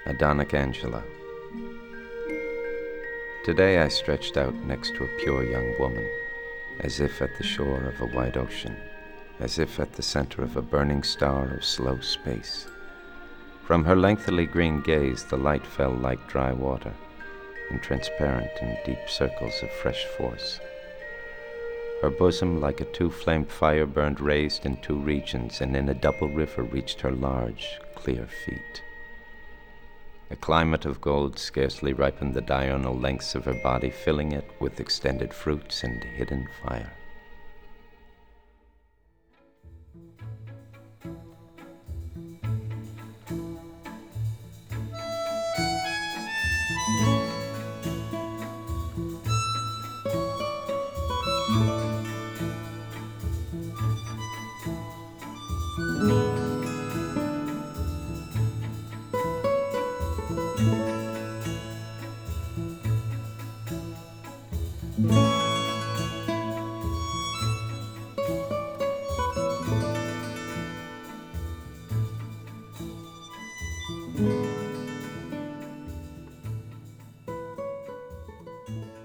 Adonic Angela. Today I stretched out next to a pure young woman, as if at the shore of a wide ocean, as if at the center of a burning star of slow space. From her lengthily green gaze the light fell like dry water, in transparent and deep circles of fresh force. Her bosom like a two-flamed fire burned raised in two regions, and in a double river reached her large, clear feet. A climate of gold scarcely ripened the diurnal lengths of her body, filling it with extended fruits and hidden fire.